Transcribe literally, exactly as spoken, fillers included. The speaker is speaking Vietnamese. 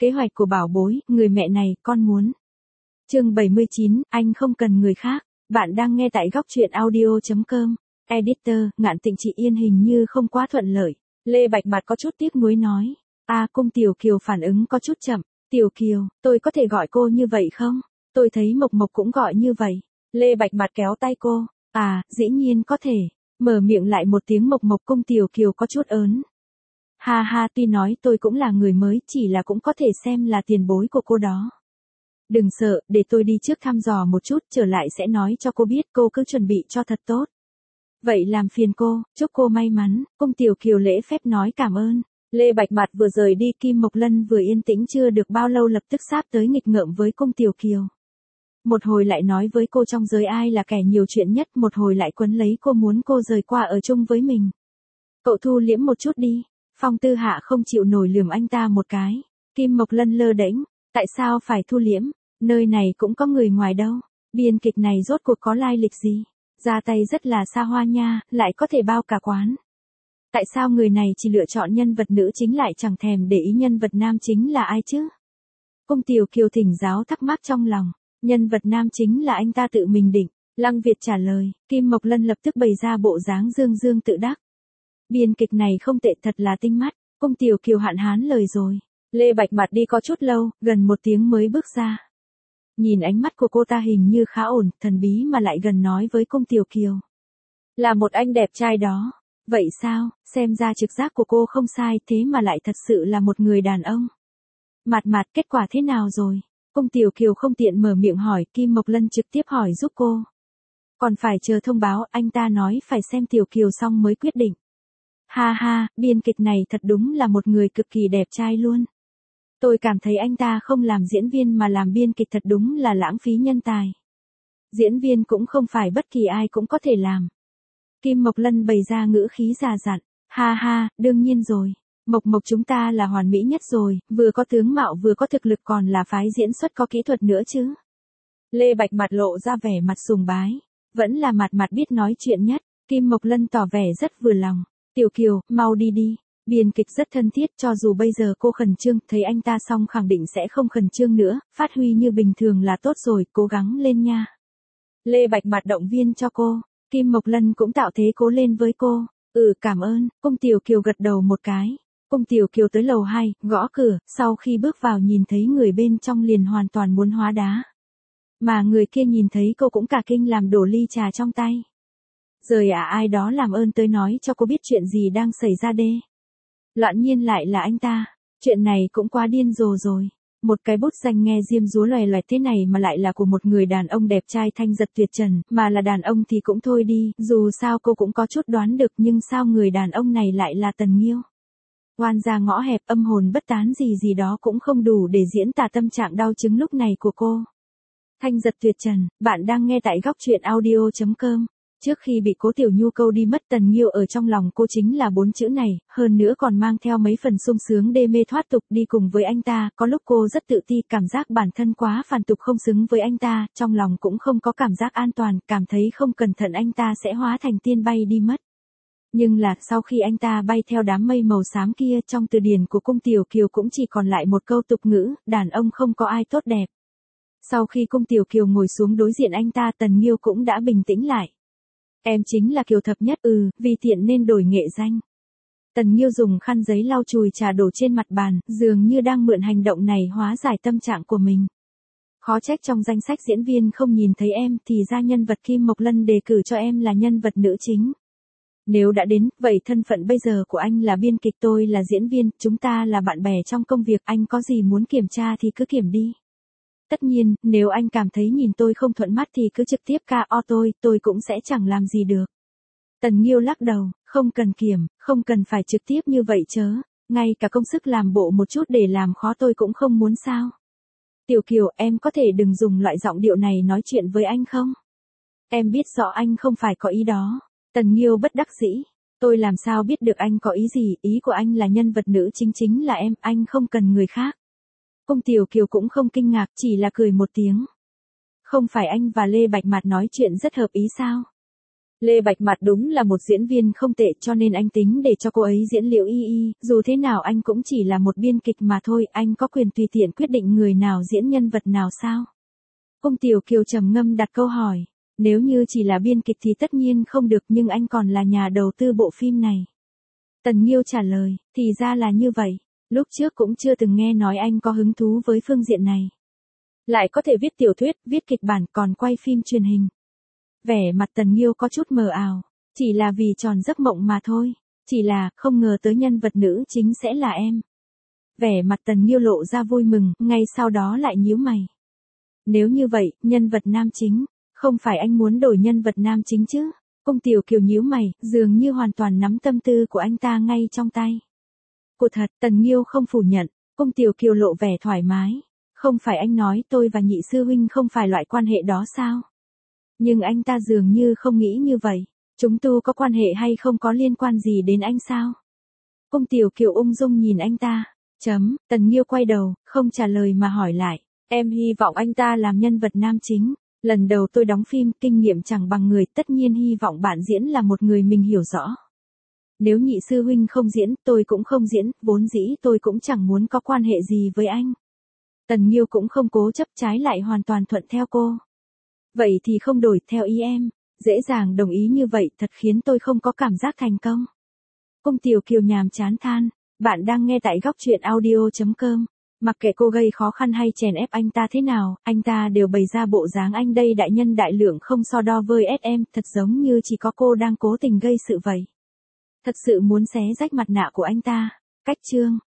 Kế hoạch của bảo bối, người mẹ này, con muốn. Chương bảy mươi chín, anh không cần người khác. Bạn đang nghe tại góc truyện audio chấm com. Editor, Ngạn Tịnh chị Yên hình như không quá thuận lợi. Lê Bạch Mặt có chút tiếc nuối nói. À, Cung Tiểu Kiều phản ứng có chút chậm. Tiểu Kiều, tôi có thể gọi cô như vậy không? Tôi thấy Mộc Mộc cũng gọi như vậy. Lê Bạch Mặt kéo tay cô. À, dĩ nhiên có thể. Mở miệng lại một tiếng Mộc Mộc. Cung Tiểu Kiều có chút ớn. Ha ha, tuy nói tôi cũng là người mới, chỉ là cũng có thể xem là tiền bối của cô đó. Đừng sợ, để tôi đi trước thăm dò một chút, trở lại sẽ nói cho cô biết, cô cứ chuẩn bị cho thật tốt. Vậy làm phiền cô, chúc cô may mắn. Cung Tiểu Kiều lễ phép nói cảm ơn. Lê Bạch Mặt vừa rời đi, Kim Mộc Lân vừa yên tĩnh chưa được bao lâu lập tức sáp tới nghịch ngợm với Cung Tiểu Kiều. Một hồi lại nói với cô trong giới ai là kẻ nhiều chuyện nhất, một hồi lại quấn lấy cô muốn cô rời qua ở chung với mình. Cậu thu liễm một chút đi. Phong Tư Hạ không chịu nổi lườm anh ta một cái. Kim Mộc Lân lơ đễnh, tại sao phải thu liễm, nơi này cũng có người ngoài đâu. Biên kịch này rốt cuộc có lai lịch gì? Ra tay rất là xa hoa nha, lại có thể bao cả quán. Tại sao người này chỉ lựa chọn nhân vật nữ chính lại chẳng thèm để ý nhân vật nam chính là ai chứ? Cung Tiểu Kiều thỉnh giáo thắc mắc trong lòng. Nhân vật nam chính là anh ta tự mình định. Lăng Việt trả lời. Kim Mộc Lân lập tức bày ra bộ dáng dương dương tự đắc. Biên kịch này không tệ, thật là tinh mắt. Cung Tiểu Kiều hạn hán lời rồi. Lê Bạch Mặt đi có chút lâu, gần một tiếng mới bước ra. Nhìn ánh mắt của cô ta hình như khá ổn, thần bí mà lại gần nói với Cung Tiểu Kiều. Là một anh đẹp trai đó. Vậy sao, xem ra trực giác của cô không sai, thế mà lại thật sự là một người đàn ông. Mặt Mặt, kết quả thế nào rồi? Cung Tiểu Kiều không tiện mở miệng hỏi, Kim Mộc Lân trực tiếp hỏi giúp cô. Còn phải chờ thông báo, anh ta nói phải xem Tiểu Kiều xong mới quyết định. Ha ha, biên kịch này thật đúng là một người cực kỳ đẹp trai luôn. Tôi cảm thấy anh ta không làm diễn viên mà làm biên kịch thật đúng là lãng phí nhân tài. Diễn viên cũng không phải bất kỳ ai cũng có thể làm. Kim Mộc Lân bày ra ngữ khí già dặn. Ha ha, đương nhiên rồi. Mộc Mộc chúng ta là hoàn mỹ nhất rồi, vừa có tướng mạo vừa có thực lực còn là phái diễn xuất có kỹ thuật nữa chứ. Lê Bạch Mặt lộ ra vẻ mặt sùng bái. Vẫn là Mặt Mặt biết nói chuyện nhất. Kim Mộc Lân tỏ vẻ rất vừa lòng. Tiểu Kiều, mau đi đi. Biên kịch rất thân thiết, cho dù bây giờ cô khẩn trương, thấy anh ta xong khẳng định sẽ không khẩn trương nữa, phát huy như bình thường là tốt rồi, cố gắng lên nha. Lê Bạch Mặt động viên cho cô, Kim Mộc Lân cũng tạo thế cố lên với cô. Ừ, cảm ơn. Cung Tiểu Kiều gật đầu một cái. Cung Tiểu Kiều tới lầu hai, gõ cửa, sau khi bước vào nhìn thấy người bên trong liền hoàn toàn muốn hóa đá. Mà người kia nhìn thấy cô cũng cả kinh làm đổ ly trà trong tay. Rời à, ai đó làm ơn tới nói cho cô biết chuyện gì đang xảy ra đê. Loạn nhiên lại là anh ta. Chuyện này cũng quá điên rồ rồi. Một cái bút danh nghe diêm dúa loè loẹt thế này mà lại là của một người đàn ông đẹp trai thanh giật tuyệt trần, mà là đàn ông thì cũng thôi đi, dù sao cô cũng có chút đoán được, nhưng sao người đàn ông này lại là Tần Nghiêu. Oan gia ngõ hẹp, âm hồn bất tán gì gì đó cũng không đủ để diễn tả tâm trạng đau chứng lúc này của cô. Thanh giật tuyệt trần, bạn đang nghe tại góc truyện audio chấm com. Trước khi bị Cố Tiểu Nhu câu đi mất, Tần Nghiêu ở trong lòng cô chính là bốn chữ này, hơn nữa còn mang theo mấy phần sung sướng đê mê thoát tục đi cùng với anh ta, có lúc cô rất tự ti, cảm giác bản thân quá phản tục không xứng với anh ta, trong lòng cũng không có cảm giác an toàn, cảm thấy không cẩn thận anh ta sẽ hóa thành tiên bay đi mất. Nhưng là, sau khi anh ta bay theo đám mây màu xám kia, trong từ điển của Cung Tiểu Kiều cũng chỉ còn lại một câu tục ngữ, đàn ông không có ai tốt đẹp. Sau khi Cung Tiểu Kiều ngồi xuống đối diện anh ta, Tần Nghiêu cũng đã bình tĩnh lại. Em chính là Kiều thập nhất, ừ, vì tiện nên đổi nghệ danh. Tần Nghiêu dùng khăn giấy lau chùi trà đổ trên mặt bàn, dường như đang mượn hành động này hóa giải tâm trạng của mình. Khó trách trong danh sách diễn viên không nhìn thấy em, thì ra nhân vật Kim Mộc Lân đề cử cho em là nhân vật nữ chính. Nếu đã đến, vậy thân phận bây giờ của anh là biên kịch, tôi là diễn viên, chúng ta là bạn bè trong công việc, anh có gì muốn kiểm tra thì cứ kiểm đi. Tất nhiên, nếu anh cảm thấy nhìn tôi không thuận mắt thì cứ trực tiếp ca o tôi, tôi cũng sẽ chẳng làm gì được. Tần Nghiêu lắc đầu, không cần kiểm, không cần phải trực tiếp như vậy chớ, ngay cả công sức làm bộ một chút để làm khó tôi cũng không muốn sao. Tiểu Kiều, em có thể đừng dùng loại giọng điệu này nói chuyện với anh không? Em biết rõ anh không phải có ý đó. Tần Nghiêu bất đắc dĩ, tôi làm sao biết được anh có ý gì, ý của anh là nhân vật nữ chính chính là em, anh không cần người khác. Cung Tiểu Kiều cũng không kinh ngạc, chỉ là cười một tiếng. Không phải anh và Lê Bạch Mặt nói chuyện rất hợp ý sao? Lê Bạch Mặt đúng là một diễn viên không tệ cho nên anh tính để cho cô ấy diễn Liễu Y Y, dù thế nào anh cũng chỉ là một biên kịch mà thôi, anh có quyền tùy tiện quyết định người nào diễn nhân vật nào sao? Cung Tiểu Kiều trầm ngâm đặt câu hỏi, nếu như chỉ là biên kịch thì tất nhiên không được nhưng anh còn là nhà đầu tư bộ phim này. Tần Nghiêu trả lời, thì ra là như vậy, lúc trước cũng chưa từng nghe nói anh có hứng thú với phương diện này. Lại có thể viết tiểu thuyết, viết kịch bản còn quay phim truyền hình. Vẻ mặt Tần Nghiêu có chút mờ ảo, chỉ là vì tròn giấc mộng mà thôi, chỉ là không ngờ tới nhân vật nữ chính sẽ là em. Vẻ mặt Tần Nghiêu lộ ra vui mừng, ngay sau đó lại nhíu mày. Nếu như vậy, nhân vật nam chính, không phải anh muốn đổi nhân vật nam chính chứ? Cung Tiểu Kiều nhíu mày, dường như hoàn toàn nắm tâm tư của anh ta ngay trong tay. Cô thật, Tần Nghiêu không phủ nhận, Cung Tiểu Kiều lộ vẻ thoải mái. Không phải anh nói tôi và nhị sư huynh không phải loại quan hệ đó sao? Nhưng anh ta dường như không nghĩ như vậy. Chúng tu có quan hệ hay không có liên quan gì đến anh sao? Cung Tiểu Kiều ung dung nhìn anh ta. Chấm, Tần Nghiêu quay đầu, không trả lời mà hỏi lại. Em hy vọng anh ta làm nhân vật nam chính. Lần đầu tôi đóng phim, kinh nghiệm chẳng bằng người, tất nhiên hy vọng bạn diễn là một người mình hiểu rõ. Nếu nhị sư huynh không diễn, tôi cũng không diễn, vốn dĩ tôi cũng chẳng muốn có quan hệ gì với anh. Tần Nghiêu cũng không cố chấp, trái lại hoàn toàn thuận theo cô. Vậy thì không đổi, theo ý em. Dễ dàng đồng ý như vậy thật khiến tôi không có cảm giác thành công. Cung Tiểu Kiều nhàm chán than, bạn đang nghe tại góc truyện audio chấm com. Mặc kệ cô gây khó khăn hay chèn ép anh ta thế nào, anh ta đều bày ra bộ dáng anh đây đại nhân đại lượng không so đo với ét em, thật giống như chỉ có cô đang cố tình gây sự vậy. Thật sự muốn xé rách mặt nạ của anh ta. Cách chương